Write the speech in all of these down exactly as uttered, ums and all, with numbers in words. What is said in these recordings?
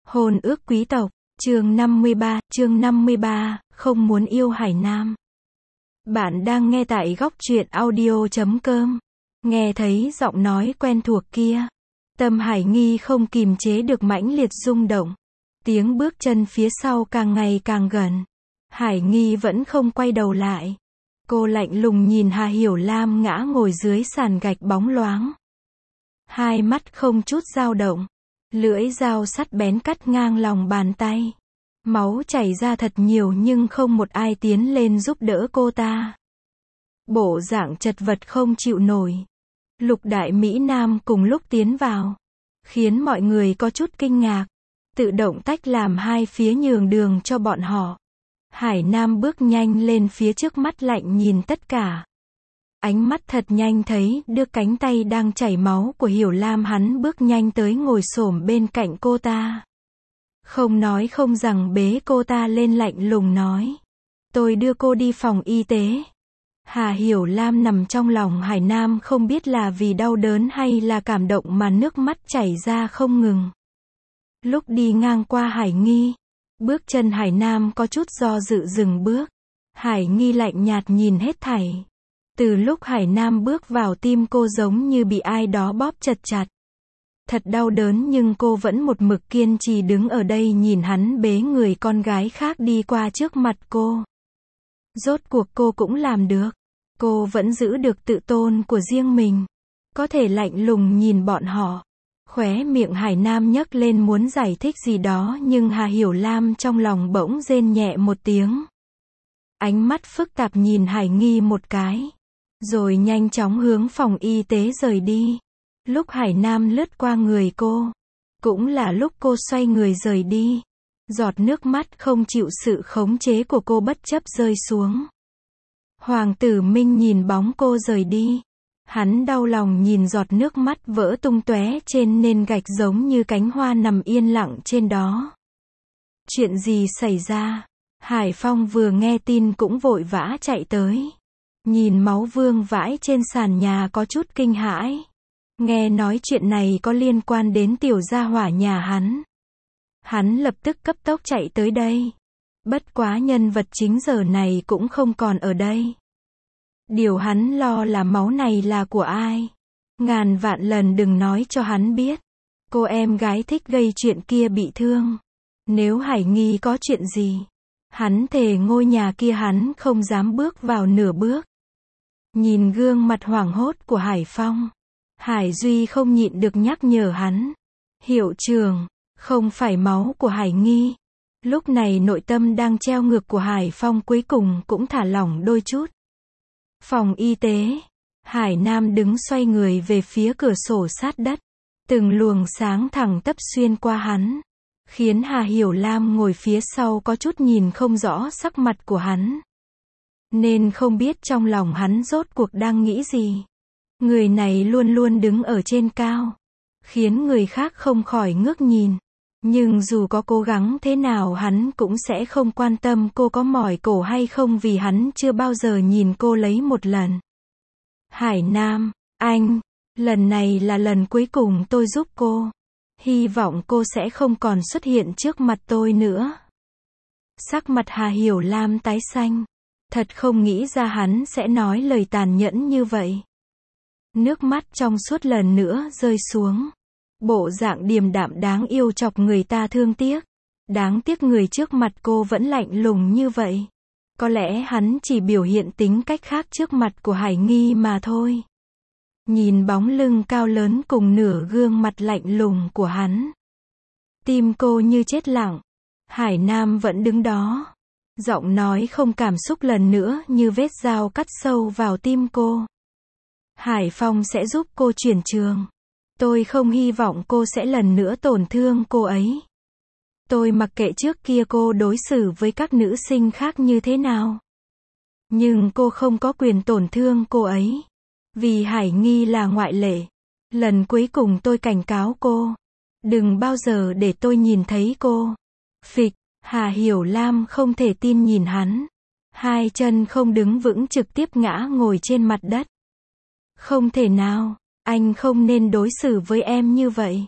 Hôn ước quý tộc, chương năm mươi ba, chương năm mươi ba, không muốn yêu Hải Nam. Bạn đang nghe tại góc truyện audio chấm com. Nghe thấy giọng nói quen thuộc kia. Tâm Hải Nghi không kìm chế được mãnh liệt rung động. Tiếng bước chân phía sau càng ngày càng gần. Hải Nghi vẫn không quay đầu lại. Cô lạnh lùng nhìn Hà Hiểu Lam ngã ngồi dưới sàn gạch bóng loáng. Hai mắt không chút dao động. Lưỡi dao sắt bén cắt ngang lòng bàn tay. Máu chảy ra thật nhiều nhưng không một ai tiến lên giúp đỡ cô ta. Bộ dạng chật vật không chịu nổi. Lục Đại Mỹ Nam cùng lúc tiến vào. Khiến mọi người có chút kinh ngạc. Tự động tách làm hai phía nhường đường cho bọn họ. Hải Nam bước nhanh lên phía trước, mắt lạnh nhìn tất cả. Ánh mắt thật nhanh thấy đưa cánh tay đang chảy máu của Hiểu Lam, hắn bước nhanh tới ngồi xổm bên cạnh cô ta. Không nói không rằng bế cô ta lên, lạnh lùng nói. Tôi đưa cô đi phòng y tế. Hà Hiểu Lam nằm trong lòng Hải Nam, không biết là vì đau đớn hay là cảm động mà nước mắt chảy ra không ngừng. Lúc đi ngang qua Hải Nghi, bước chân Hải Nam có chút do dự dừng bước. Hải Nghi lạnh nhạt nhìn hết thảy. Từ lúc Hải Nam bước vào, tim cô giống như bị ai đó bóp chặt chặt. Thật đau đớn nhưng cô vẫn một mực kiên trì đứng ở đây nhìn hắn bế người con gái khác đi qua trước mặt cô. Rốt cuộc cô cũng làm được. Cô vẫn giữ được tự tôn của riêng mình. Có thể lạnh lùng nhìn bọn họ. Khóe miệng Hải Nam nhấc lên muốn giải thích gì đó nhưng Hà Hiểu Lam trong lòng bỗng rên nhẹ một tiếng. Ánh mắt phức tạp nhìn Hải Nghi một cái. Rồi nhanh chóng hướng phòng y tế rời đi. Lúc Hải Nam lướt qua người cô, cũng là lúc cô xoay người rời đi. Giọt nước mắt không chịu sự khống chế của cô bất chấp rơi xuống. Hoàng tử Minh nhìn bóng cô rời đi. Hắn đau lòng nhìn giọt nước mắt vỡ tung tóe trên nền gạch giống như cánh hoa nằm yên lặng trên đó. Chuyện gì xảy ra? Hải Phong vừa nghe tin cũng vội vã chạy tới. Nhìn máu vương vãi trên sàn nhà có chút kinh hãi. Nghe nói chuyện này có liên quan đến tiểu gia hỏa nhà hắn. Hắn lập tức cấp tốc chạy tới đây. Bất quá nhân vật chính giờ này cũng không còn ở đây. Điều hắn lo là máu này là của ai. Ngàn vạn lần đừng nói cho hắn biết. Cô em gái thích gây chuyện kia bị thương. Nếu Hải Nghi có chuyện gì, hắn thề ngôi nhà kia hắn không dám bước vào nửa bước. Nhìn gương mặt hoảng hốt của Hải Phong, Hải Duy không nhịn được nhắc nhở hắn. Hiệu trưởng, không phải máu của Hải Nghi. Lúc này nội tâm đang treo ngược của Hải Phong cuối cùng cũng thả lỏng đôi chút. Phòng y tế. Hải Nam đứng xoay người về phía cửa sổ sát đất. Từng luồng sáng thẳng tắp xuyên qua hắn. Khiến Hà Hiểu Lam ngồi phía sau có chút nhìn không rõ sắc mặt của hắn. Nên không biết trong lòng hắn rốt cuộc đang nghĩ gì. Người này luôn luôn đứng ở trên cao. Khiến người khác không khỏi ngước nhìn. Nhưng dù có cố gắng thế nào hắn cũng sẽ không quan tâm cô có mỏi cổ hay không vì hắn chưa bao giờ nhìn cô lấy một lần. Hải Nam, anh, lần này là lần cuối cùng tôi giúp cô. Hy vọng cô sẽ không còn xuất hiện trước mặt tôi nữa. Sắc mặt Hà Hiểu Lam tái xanh. Thật không nghĩ ra hắn sẽ nói lời tàn nhẫn như vậy. Nước mắt trong suốt lần nữa rơi xuống. Bộ dạng điềm đạm đáng yêu chọc người ta thương tiếc. Đáng tiếc người trước mặt cô vẫn lạnh lùng như vậy. Có lẽ hắn chỉ biểu hiện tính cách khác trước mặt của Hải Nghi mà thôi. Nhìn bóng lưng cao lớn cùng nửa gương mặt lạnh lùng của hắn. Tim cô như chết lặng. Hải Nam vẫn đứng đó. Giọng nói không cảm xúc lần nữa như vết dao cắt sâu vào tim cô. Hải Phong sẽ giúp cô chuyển trường. Tôi không hy vọng cô sẽ lần nữa tổn thương cô ấy. Tôi mặc kệ trước kia cô đối xử với các nữ sinh khác như thế nào. Nhưng cô không có quyền tổn thương cô ấy. Vì Hải Nghi là ngoại lệ. Lần cuối cùng tôi cảnh cáo cô. Đừng bao giờ để tôi nhìn thấy cô. Phịch, Hà Hiểu Lam không thể tin nhìn hắn. Hai chân không đứng vững trực tiếp ngã ngồi trên mặt đất. Không thể nào, anh không nên đối xử với em như vậy.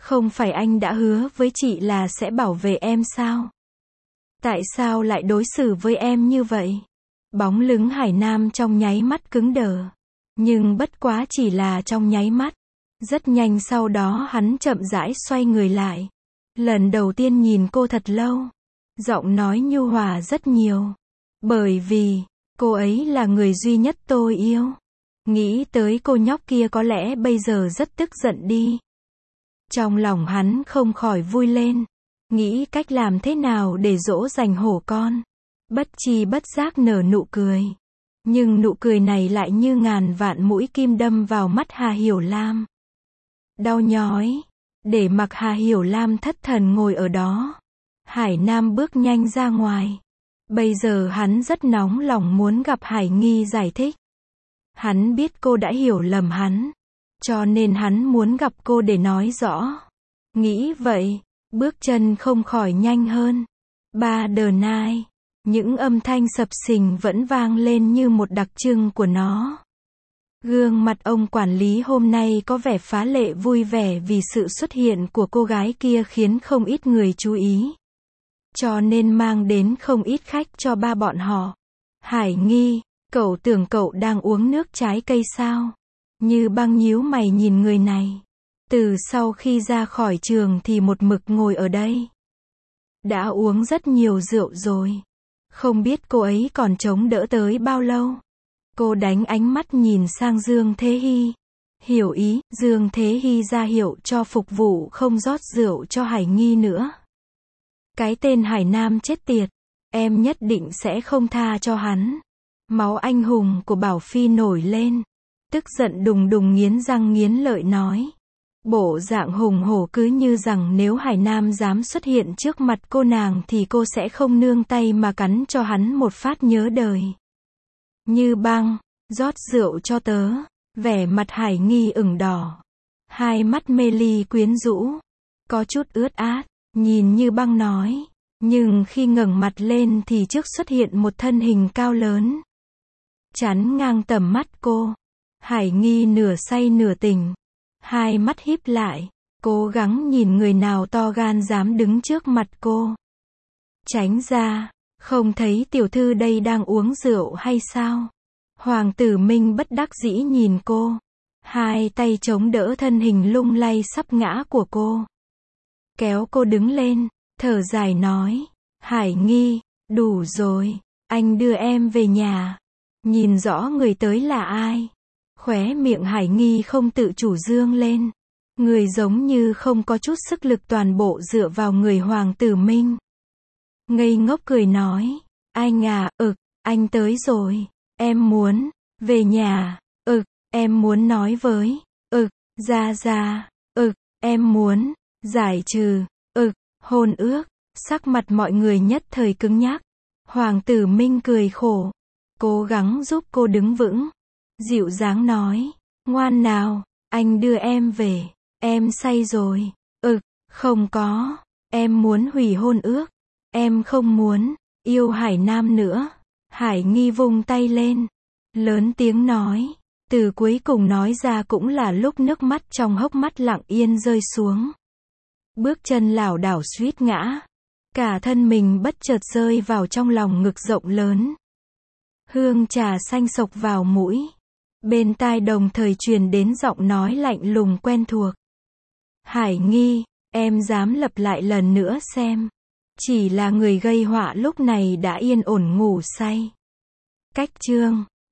Không phải anh đã hứa với chị là sẽ bảo vệ em sao? Tại sao lại đối xử với em như vậy? Bóng lưng Hải Nam trong nháy mắt cứng đờ. Nhưng bất quá chỉ là trong nháy mắt. Rất nhanh sau đó hắn chậm rãi xoay người lại. Lần đầu tiên nhìn cô thật lâu. Giọng nói nhu hòa rất nhiều. Bởi vì, cô ấy là người duy nhất tôi yêu. Nghĩ tới cô nhóc kia có lẽ bây giờ rất tức giận đi. Trong lòng hắn không khỏi vui lên. Nghĩ cách làm thế nào để dỗ dành hổ con. Bất chi bất giác nở nụ cười. Nhưng nụ cười này lại như ngàn vạn mũi kim đâm vào mắt Hà Hiểu Lam. Đau nhói. Để mặc Hà Hiểu Lam thất thần ngồi ở đó. Hải Nam bước nhanh ra ngoài. Bây giờ hắn rất nóng lòng muốn gặp Hải Nghi giải thích. Hắn biết cô đã hiểu lầm hắn. Cho nên hắn muốn gặp cô để nói rõ. Nghĩ vậy, bước chân không khỏi nhanh hơn. Ba đờ nai. Những âm thanh sập sình vẫn vang lên như một đặc trưng của nó. Gương mặt ông quản lý hôm nay có vẻ phá lệ vui vẻ vì sự xuất hiện của cô gái kia khiến không ít người chú ý. Cho nên mang đến không ít khách cho ba bọn họ. Hải Nghi, cậu tưởng cậu đang uống nước trái cây sao? Như Băng nhíu mày nhìn người này. Từ sau khi ra khỏi trường thì một mực ngồi ở đây. Đã uống rất nhiều rượu rồi. Không biết cô ấy còn chống đỡ tới bao lâu. Cô đánh ánh mắt nhìn sang Dương Thế Hy. Hiểu ý, Dương Thế Hy ra hiệu cho phục vụ không rót rượu cho Hải Nghi nữa. Cái tên Hải Nam chết tiệt. Em nhất định sẽ không tha cho hắn. Máu anh hùng của Bảo Phi nổi lên. Tức giận đùng đùng nghiến răng nghiến lợi nói. Bộ dạng hùng hổ cứ như rằng nếu Hải Nam dám xuất hiện trước mặt cô nàng thì cô sẽ không nương tay mà cắn cho hắn một phát nhớ đời. Như Băng, rót rượu cho tớ. Vẻ mặt Hải Nghi ửng đỏ. Hai mắt mê ly quyến rũ. Có chút ướt át, nhìn Như Băng nói. Nhưng khi ngẩng mặt lên thì trước xuất hiện một thân hình cao lớn. Chắn ngang tầm mắt cô. Hải Nghi nửa say nửa tỉnh. Hai mắt híp lại, cố gắng nhìn người nào to gan dám đứng trước mặt cô. Tránh ra, không thấy tiểu thư đây đang uống rượu hay sao? Hoàng tử Minh bất đắc dĩ nhìn cô. Hai tay chống đỡ thân hình lung lay sắp ngã của cô. Kéo cô đứng lên, thở dài nói. Hải Nghi, đủ rồi, anh đưa em về nhà. Nhìn rõ người tới là ai? Khóe miệng Hải Nghi không tự chủ dương lên. Người giống như không có chút sức lực toàn bộ dựa vào người Hoàng tử Minh. Ngây ngốc cười nói. Anh à, ực, anh tới rồi. Em muốn, về nhà, ực, em muốn nói với, ực, ra ra, ực, em muốn, giải trừ, ực, hôn ước. Sắc mặt mọi người nhất thời cứng nhắc. Hoàng tử Minh cười khổ. Cố gắng giúp cô đứng vững. Dịu dàng nói, ngoan nào, anh đưa em về, em say rồi, ực, không có, em muốn hủy hôn ước, em không muốn, yêu Hải Nam nữa. Hải Nghi vung tay lên, lớn tiếng nói, từ cuối cùng nói ra cũng là lúc nước mắt trong hốc mắt lặng yên rơi xuống. Bước chân lảo đảo suýt ngã, cả thân mình bất chợt rơi vào trong lòng ngực rộng lớn. Hương trà xanh xộc vào mũi. Bên tai đồng thời truyền đến giọng nói lạnh lùng quen thuộc. Hải Nghi, em dám lặp lại lần nữa xem. Chỉ là người gây họa lúc này đã yên ổn ngủ say. Cách chương